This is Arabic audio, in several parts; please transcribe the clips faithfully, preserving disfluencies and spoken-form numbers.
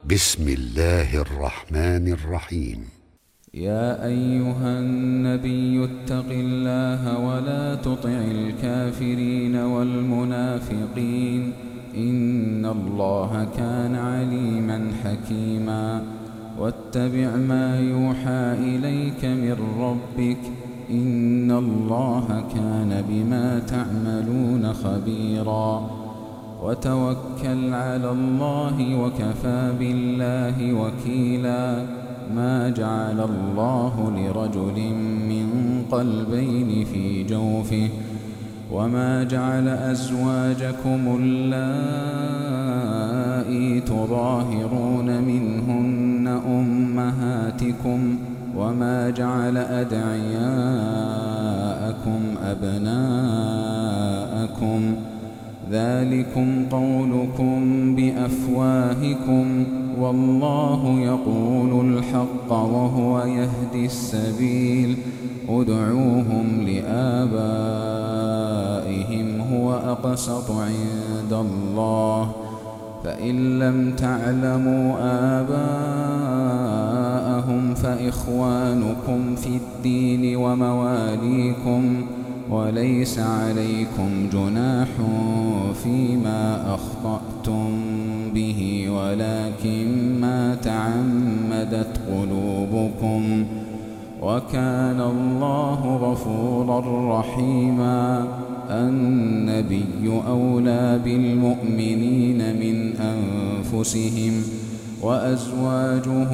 بسم الله الرحمن الرحيم. يا أيها النبي اتق الله ولا تطع الكافرين والمنافقين إن الله كان عليما حكيما. واتبع ما يوحى إليك من ربك إن الله كان بما تعملون خبيرا. وتوكل على الله وكفى بالله وكيلا. ما جعل الله لرجل من قلبين في جوفه وما جعل أزواجكم اللائي تظاهرون منهن أمهاتكم وما جعل أدعياءكم أبناءكم ذلكم قولكم بأفواهكم والله يقول الحق وهو يهدي السبيل. ادعوهم لآبائهم هو أقسط عند الله فإن لم تعلموا آباءهم فإخوانكم في الدين ومواليكم وليس عليكم جناح فيما أخطأتم به ولكن ما تعمدت قلوبكم وكان الله غفورا رحيما. النبي أولى بالمؤمنين من أنفسهم وأزواجه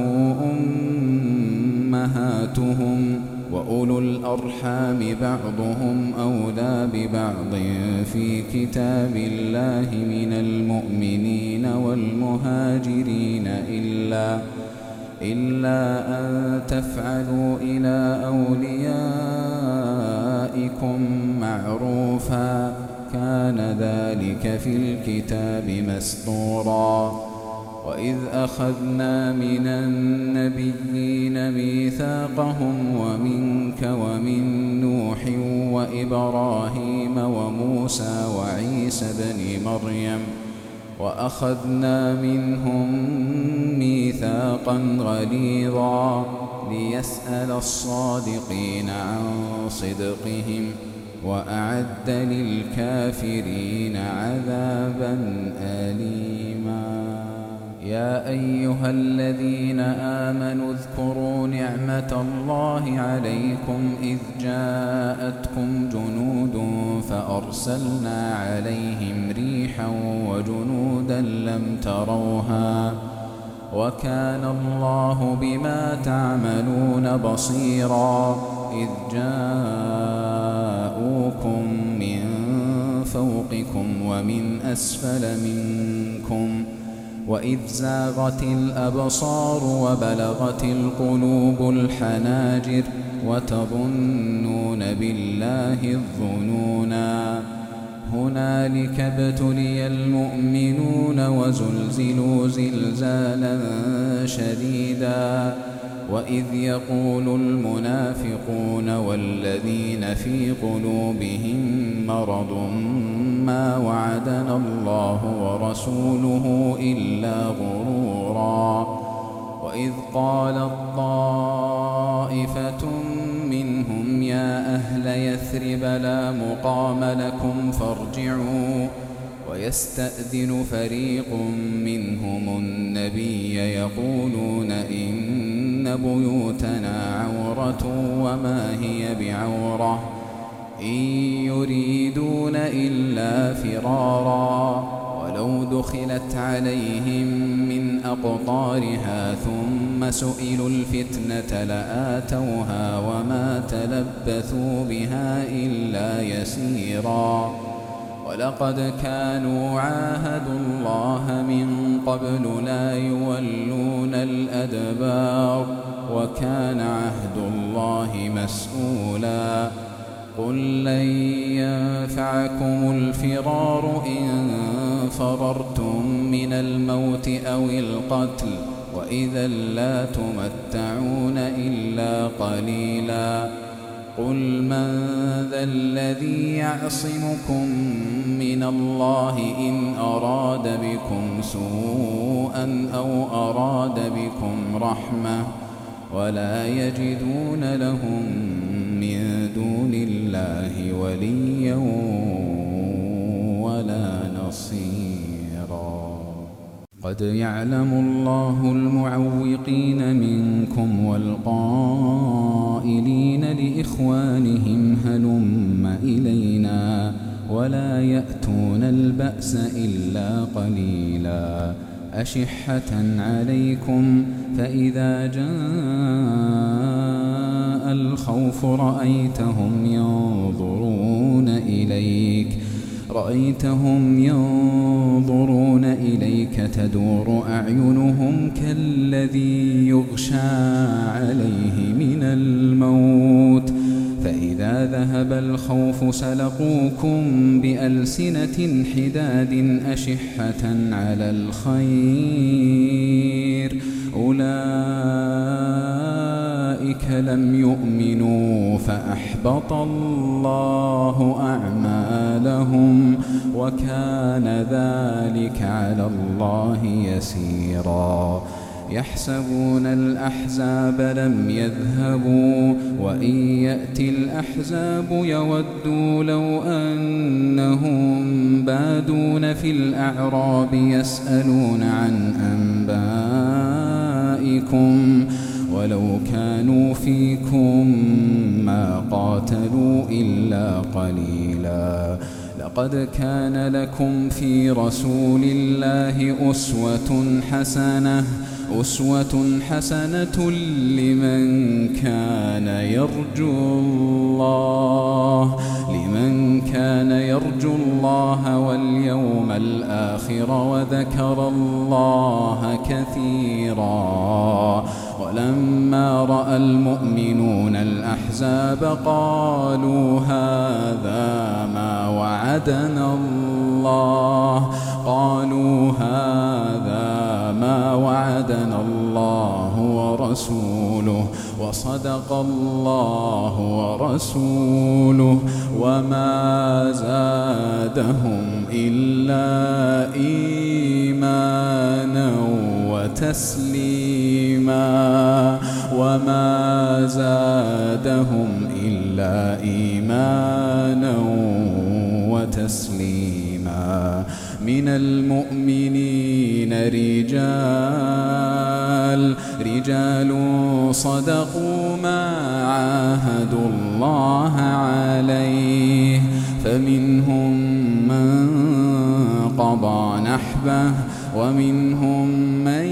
أمهاتهم وأولو الأرحام بعضهم أولى ببعض في كتاب الله من المؤمنين والمهاجرين إلا إلا أن تفعلوا إلى أوليائكم معروفا كان ذلك في الكتاب مسطورا. وإذ أخذنا من النبيين ميثاقهم ومنك ومن نوح وإبراهيم وموسى وعيسى بن مريم وأخذنا منهم ميثاقا غليظا ليسأل الصادقين عن صدقهم وأعد للكافرين عذابا أليما. يا أيها الذين آمنوا اذكروا نعمة الله عليكم إذ جاءتكم جنود فأرسلنا عليهم ريحا وجنودا لم تروها وكان الله بما تعملون بصيرا. إذ جاءوكم من فوقكم ومن أسفل منكم وإذ زاغت الأبصار وبلغت القلوب الحناجر وتظنون بالله الظنونا. هنالك ابتلي المؤمنون وزلزلوا زلزالا شديدا. وإذ يقول المنافقون والذين في قلوبهم مرض ما وعدنا الله ورسوله إلا غرورا. وإذ قالت طائفة منهم يا أهل يثرب لا مقام لكم فارجعوا ويستأذن فريق منهم النبي يقولون إن بيوتنا عورة وما هي بعورة إن يريدون إلا فرارا ولو دخلت عليهم من أقطارها ثم سئلوا الفتنة لآتوها وما تلبثوا بها إلا يسيرا. ولقد كانوا عاهدوا الله من قبل لا يولون الأدبار وكان عهد الله مسؤولا. قل لن ينفعكم الفرار إن فررتم من الموت أو القتل وإذا لا تمتعون إلا قليلا. قل من ذا الذي يعصمكم من الله إن أراد بكم سوءا أو أراد بكم رحمة ولا يجدون لهم من دون الله وليا ولا نصيرا. قد يعلم الله المعوقين منكم والقائلين لإخوانهم هلم إلينا ولا يأتون البأس إلا قليلا أشحة عليكم فإذا جاء الخوف رأيتهم ينظرون إليك رأيتهم ينظرون إليك تدور أعينهم كالذي يغشى عليه من الموت فإذا ذهب الخوف سلقوكم بألسنة حداد أشحة على الخير أولئك لم يؤمنوا فأحبط الله أعمالهم وكان ذلك على الله يسيرا. يحسبون الأحزاب لم يذهبوا وإن يأتي الأحزاب يودوا لو أنهم بادون في الأعراب يسألون عن أنبائكم ولو كانوا فيكم ما قاتلوا إلا قليلا. لقد كان لكم في رسول الله أسوة حسنة أسوة حسنة لمن كان يرجو الله لمن كان يرجو الله واليوم الآخر وذكر الله كثيرا. ولما رأى المؤمنون الأحزاب قالوا هذا ما وعدنا الله قالوا هذا ما وعدنا الله ورسوله وصدق الله ورسوله وما زادهم إلا إيمانا وتسليما وما زادهم إلا إيمانا وتسليما. من المؤمنين رجال رجال صدقوا ما عاهدوا الله عليه فمنهم من قضى نحبه ومنهم من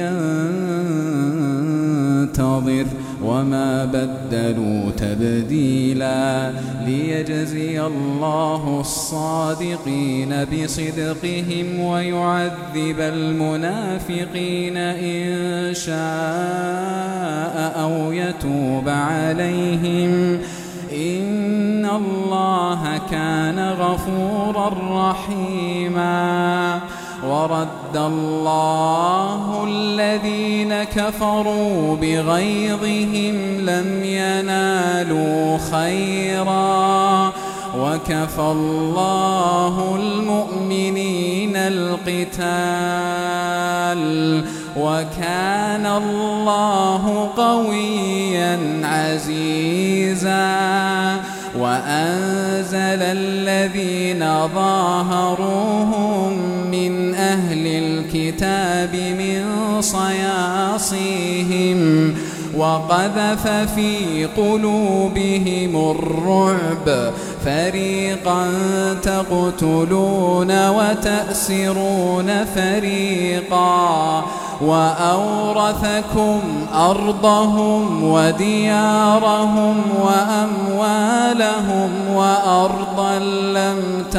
ينتظر وما بدلوا تبديلا ليجزي الله الصادقين بصدقهم ويعذب المنافقين إن شاء أو يتوب عليهم إن الله كان غفورا رحيما. ورد الله الذين كفروا بغيظهم لم ينالوا خيرا وكفى الله المؤمنين القتال وكان الله قويا عزيزا. وأنزل الذين ظاهروهم من أهل الكتاب من صياصيهم وقذف في قلوبهم الرعب فريقا تقتلون وتأسرون فريقا وأورثكم أرضهم وديارهم وأموالهم وأرضا لم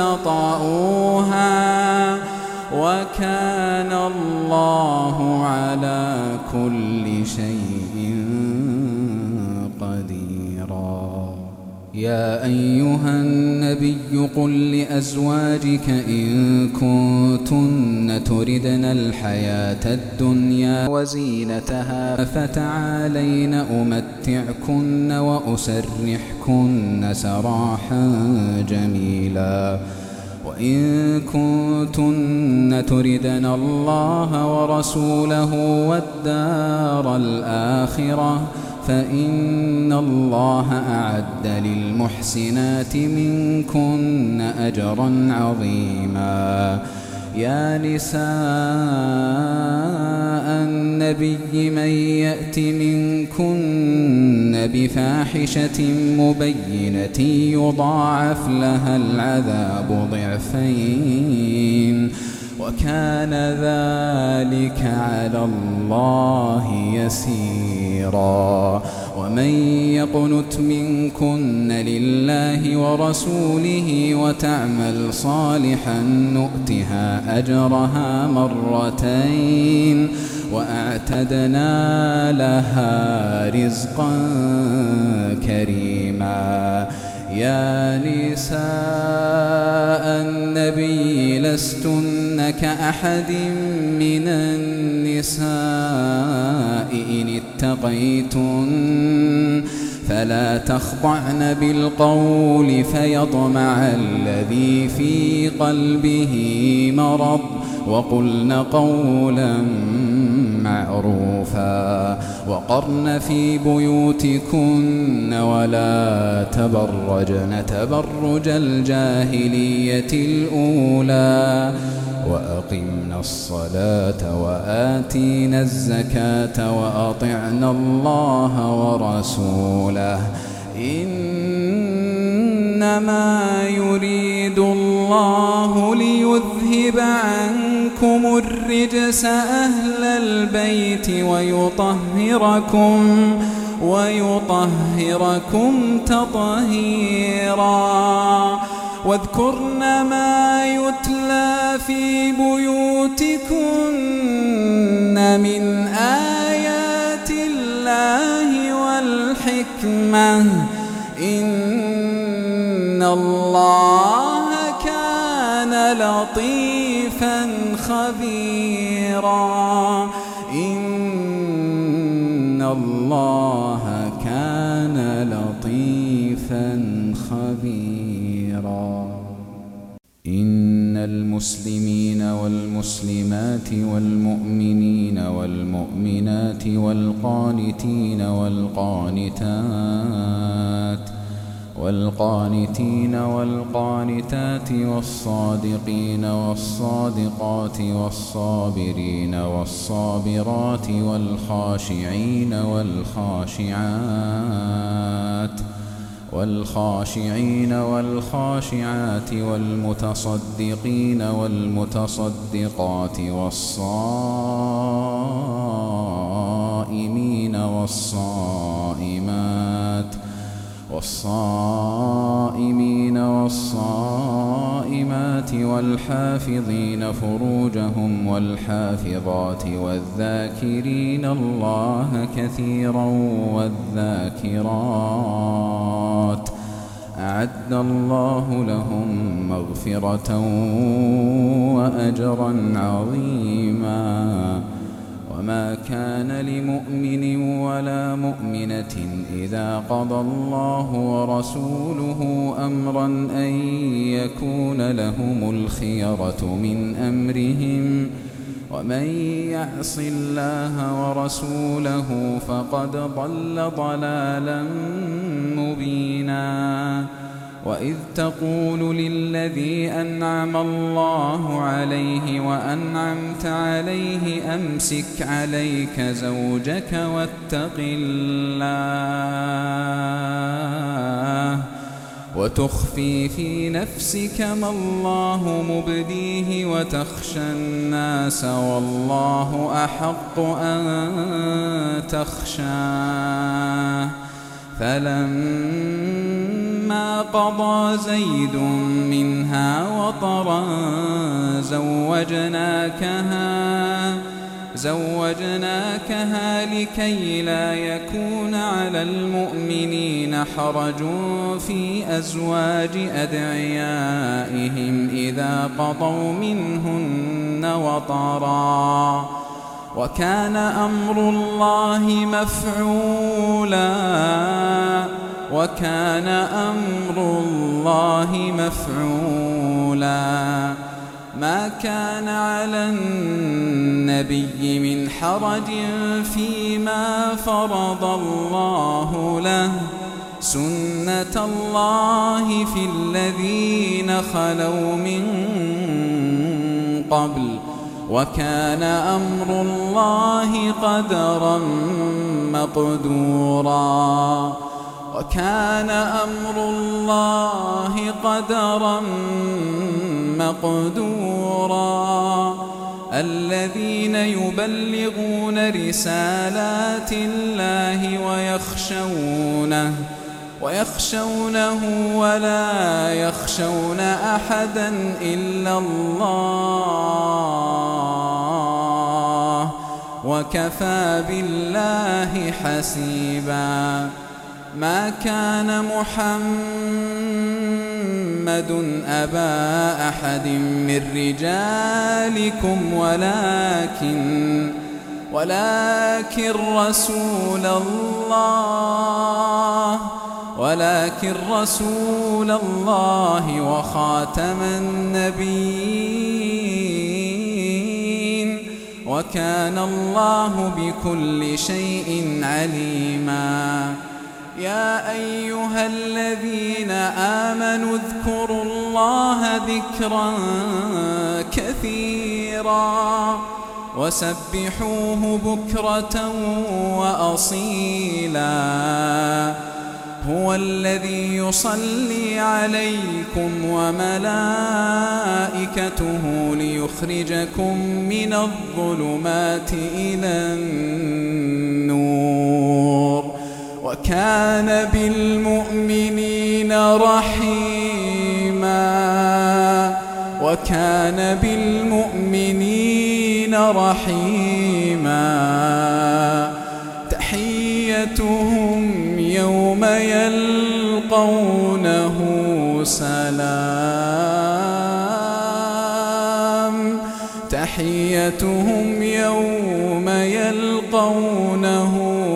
تطئوها وكان الله على كل شيء قديرا. يا أيها النبي قل لأزواجك إن كنتن تردن الحياة الدنيا وزينتها فتعالين أمتعكن وأسرحكن سراحا جميلا وإن كنتن تردن الله ورسوله والدار الآخرة فإن الله أعد للمحسنات منكن أجرا عظيما يا نساء النبي من يأت منكن بفاحشة مبينة يضاعف لها العذاب ضعفين وكان ذلك على الله يسيرا ومن يقنت منكن لله ورسوله وتعمل صالحا نؤتها أجرها مرتين وأعتدنا لها رزقا كريما يا نساء النبي لستن كأحد من النساء إن اتقيتن فلا تخضعن بالقول فيطمع الذي في قلبه مرض وقلن قولا معروفا وقرن في بيوتكن ولا تبرجن تبرج الجاهلية الأولى وأقمنا الصلاة وآتينا الزكاة وأطعنا الله ورسوله إنما يريد الله ليذهب عنكم الرجس أهل البيت ويطهركم ويطهركم تطهيرا واذكرن ما يتلى في بيوتكن من آيات الله والحكمة إن الله كان لطيفا خبيرا إن الله كان لطيفا خبيرا إن المسلمين والمسلمات والمؤمنين والمؤمنات والقانتين والقانتات والقانتين والقانتات والصادقين والصادقات والصابرين والصابرات والخاشعين والخاشعات والخاشعين والخاشعات والمتصدقين والمتصدقات والصائمين والصائمات والصائمين والصائمات والحافظين فروجهم والحافظات والذاكرين الله كثيرا والذاكرات أعد الله لهم مغفرة وأجرا عظيما وما كان لمؤمن ولا مؤمنة إذا قضى الله ورسوله أمرا أن يكون لهم الخيرة من أمرهم ومن يعص الله ورسوله فقد ضل ضلالا مبينا وإذ تقول للذي أنعم الله عليه وأنعمت عليه أمسك عليك زوجك واتق الله وتخفي في نفسك ما الله مبديه وتخشى الناس والله أحق أن تخشاه فلما قضى زيد منها وطرا زوجناكها زوجناكها لكي لا يكون على المؤمنين حرج في أزواج أدعيائهم إذا قضوا منهن وطرا وكان أمر الله مفعولا وكان أمر الله مفعولا ما كان على النبي من حرج فيما فرض الله له سنة الله في الذين خلوا من قبل وكان أمر الله قدرا مقدورا وكان أمر الله قدرا مقدورا الذين يبلغون رسالات الله ويخشونه ويخشونه ولا يخشون أحدا إلا الله وكفى بالله حسيبا ما كان محمد أبا أحد من رجالكم ولكن ولكن رسول الله ولكن رسول الله وخاتم النبيين وكان الله بكل شيء عليما يا أيها الذين آمنوا اذكروا الله ذكرا كثيرا وسبحوه بكرة وأصيلا هو الذي يصلي عليكم وملائكته ليخرجكم من الظلمات إلى النور وكان بالمؤمنين رحيما وكان بالمؤمنين رحيما تحيتهم يوم يلقونه سلام تحيتهم يوم يلقونه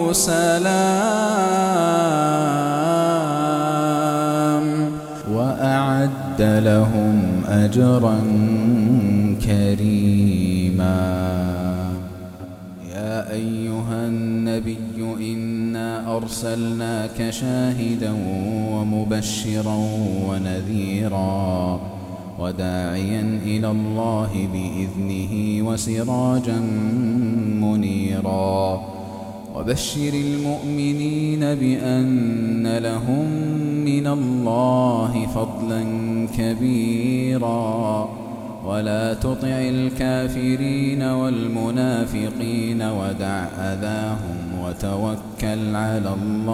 سلام وأعد لهم أجرا كريما يا أيها النبي إنا أرسلناك شاهدا ومبشرا ونذيرا وداعيا إلى الله بإذنه وسراجا منيرا وبشر المؤمنين بأن لهم من الله فضلا كبيرا ولا تطع الكافرين والمنافقين ودع أذاهم وتوكل على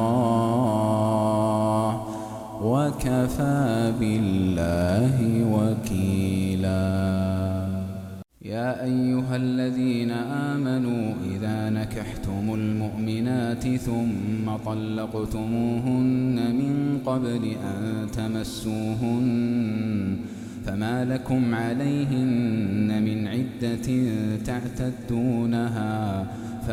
الله وكفى بالله وكيلا يا أيها الذين آمنوا إذا نكحتم المؤمنات ثم طلقتموهن من قبل أن تمسوهن فما لكم عليهن من عدة تعتدونها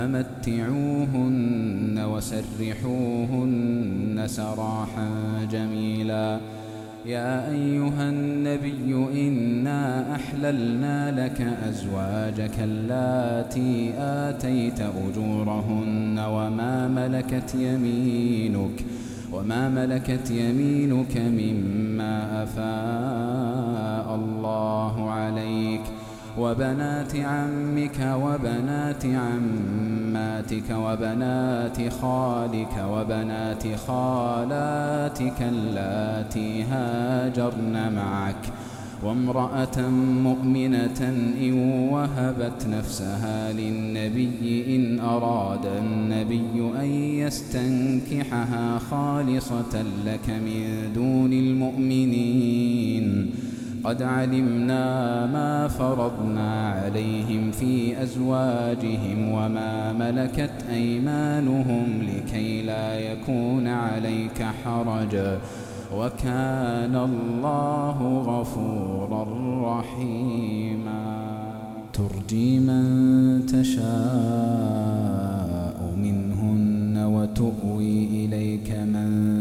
فمتعوهن وسرحوهن سراحا جميلا يا أيها النبي إنا أحللنا لك أزواجك اللاتي آتيت أجورهن وما ملكت يمينك وما ملكت يمينك مما أفاء الله عليك وبنات عمك وبنات عماتك وبنات خالك وبنات خالاتك اللاتي هاجرن معك وامرأة مؤمنة إن وهبت نفسها للنبي إن أراد النبي أن يستنكحها خالصة لك من دون المؤمنين قد علمنا ما فرضنا عليهم في أزواجهم وما ملكت أيمانهم لكي لا يكون عليك حرج وكان الله غفورا رحيما ترجي من تشاء منهن وتؤوي إليك من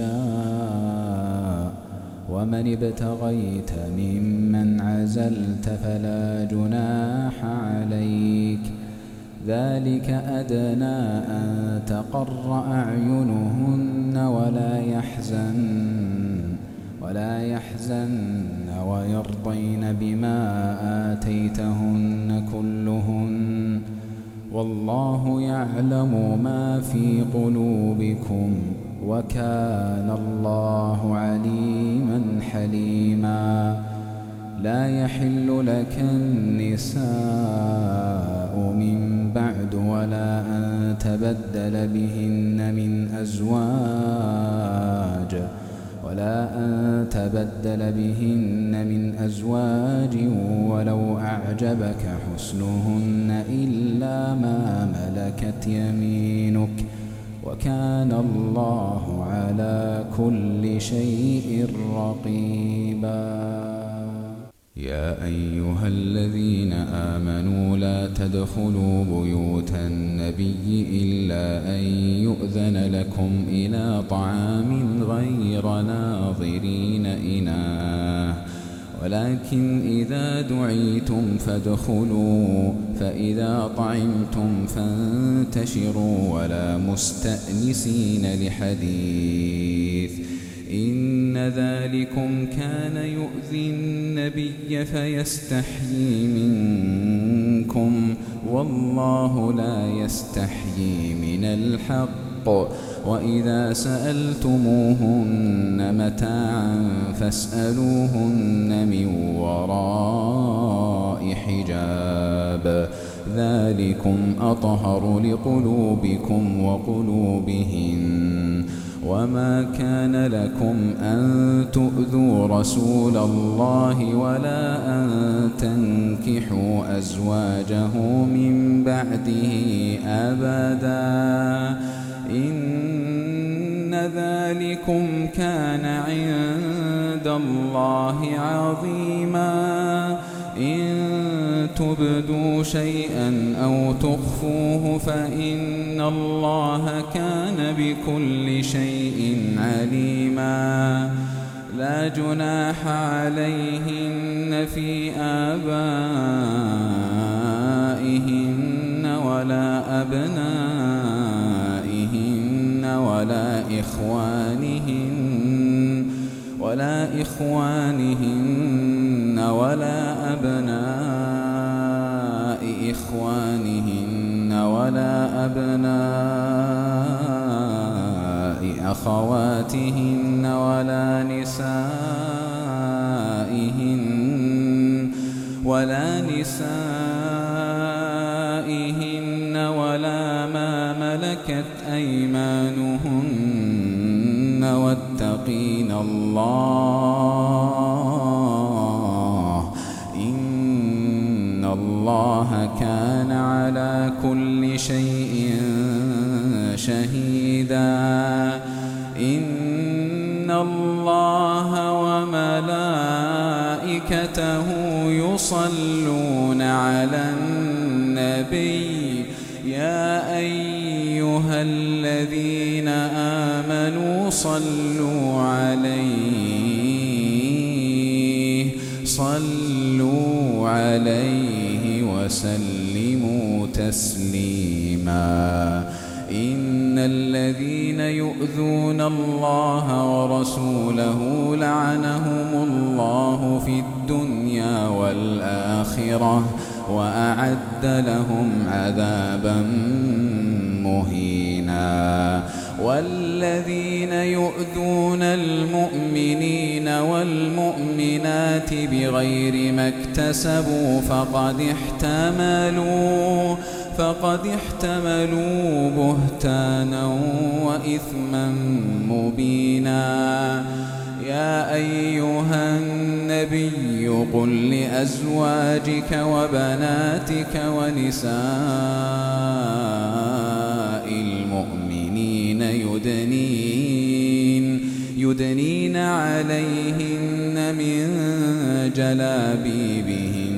تشاء ومن ابتغيت ممن عزلت فلا جناح عليك ذلك أدنى أن تقر أعينهن ولا يحزن ولا يحزن ويرضين بما آتيتهن كلهن والله يعلم ما في قلوبكم وكان الله عليما حليما لا يحل لك النساء من بعد ولا أن تبدل بهن من أزواج ولا أن تبدل بهن من أزواج ولو أعجبك حسنهن إلا ما ملكت يمينك وكان الله على كل شيء رقيبا يا أيها الذين آمنوا لا تدخلوا بيوت النبي إلا أن يؤذن لكم إلى طعام غير ناظرين إناه ولكن إذا دعيتم فادخلوا فإذا طعمتم فانتشروا ولا مستأنسين لحديث إن ذلكم كان يؤذي النبي فيستحيي منكم والله لا يستحيي من الحق وإذا سألتموهن متاعا فاسألوهن من وراء حجاب ذلكم أطهر لقلوبكم وقلوبهن وما كان لكم أن تؤذوا رسول الله ولا أن تنكحوا أزواجه من بعده أبدا إن ذلكم كان عند الله عظيما إن تبدوا شيئا أو تخفوه فإن الله كان بكل شيء عليما لا جناح عليهن في آبائهن ولا أبنائهن ولا إخوانهن ولا إخوانهن ولا أبناء إخوانهن ولا أبناء أخواتهن ولا نسائهن ولا نسائهن ولا ما ملكت أيمانهن واتقين الله إن الله كان على كل شيء شهيدا إن الله وملائكته يصلون على النبي يا أيها الذين آمنوا صلوا عليه صلوا عليه وسلموا تسليما إن الذين يؤذون الله ورسوله لعنهم الله في الدنيا والآخرة وأعد لهم عذابا مهينا والذين يؤذون المؤمنين والمؤمنات بغير ما اكتسبوا فقد احتملوا فقد احتملوا بهتانا وإثما مبينا يا أيها النبي النبي قل لأزواجك وبناتك ونساء المؤمنين يدنين يدنين عليهن من جلابيبهن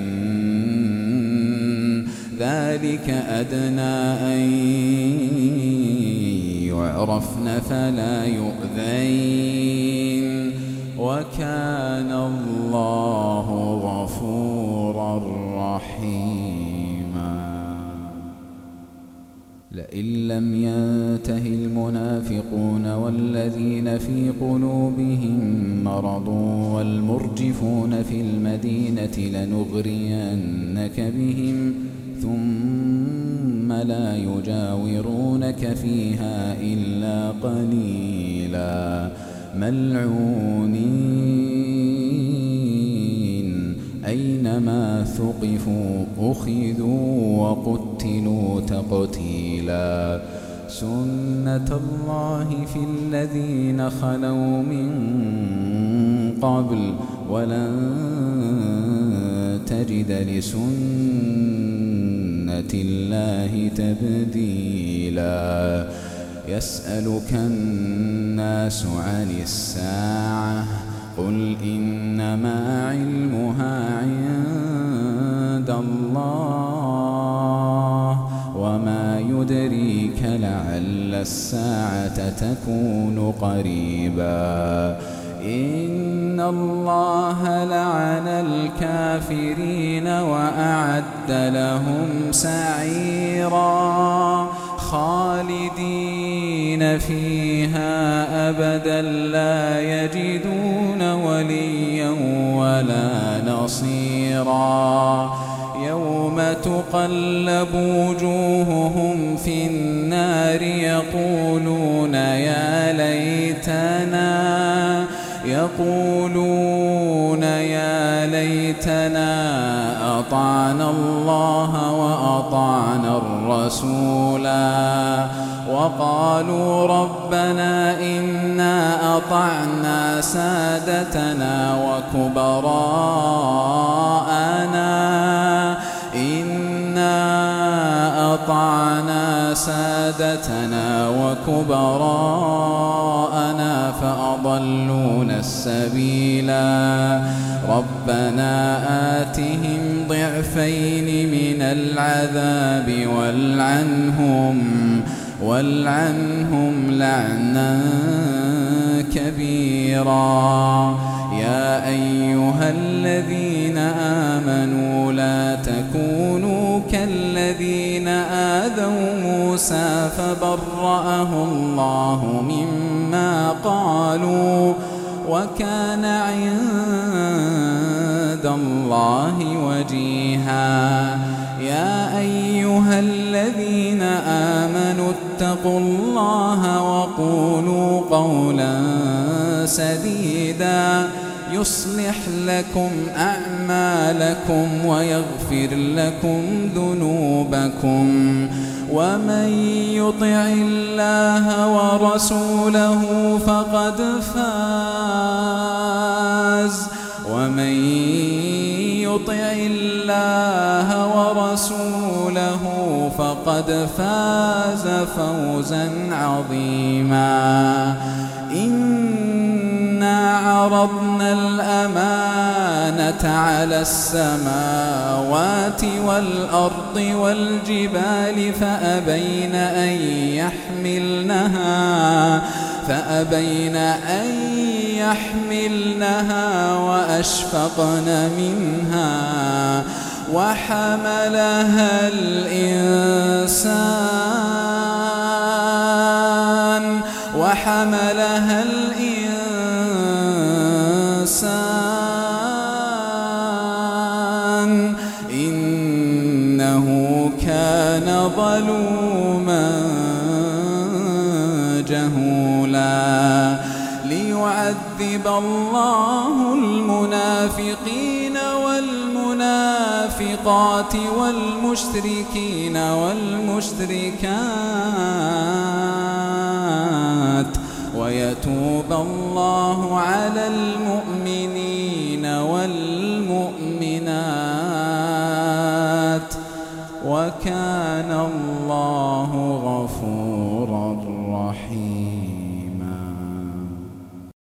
ذلك أدنى أن يعرفن فلا يؤذين وكان الله غفورا رحيما. لئن لم ينته المنافقون والذين في قلوبهم مرض والمرجفون في المدينة لنغرينك بهم ثم لا يجاورونك فيها إلا قليلا ملعونين أينما ثقفوا أخذوا وقتلوا تقتيلا. سنة الله في الذين خلوا من قبل ولن تجد لسنة الله تبديلا. يسألك الناس عن الساعة قل إنما علمها عند الله وما يدريك لعل الساعة تكون قريبا. إن الله لعن الكافرين وأعد لهم سعيرا خالدين فيها أبدا لا يجدون وليا ولا نصيرا. يوم تقلب وجوههم في النار يقولون يا ليتنا يقولون يا ليتنا أطعنا الله وأطعنا الرسولا وقالوا ربنا إنا أطعنا سادتنا وكبراءنا إنا أطعنا سادتنا وكبراءنا فأضلونا السبيلا. ربنا آتهم ضعفين من العذاب والعنهم والعنهم لعنا كبيرا. يا أيها الذين آمنوا لا تكونوا كالذين آذوا موسى فبرأه الله مما قالوا وكان عند الله وجيها. يا أيها الذين آمنوا اتقوا الله وقولوا قولا سديدا يصلح لكم أعمالكم ويغفر لكم ذنوبكم ومن يطع الله ورسوله فقد فاز ومن يطع الله ورسوله فقد فاز فوزا عظيما. إنا عرضنا الأمانة على السماوات والأرض والجبال فأبين أن يحملنها فأبين أن يحملنها وأشفقن منها وحملها الإنسان وحملها الإنسان إنه كان ظلوما جهولا. ليعذب الله المنافقين والمنافقات والمشركين والمشركات ويتوب الله على المؤمنين والمؤمنات وكان الله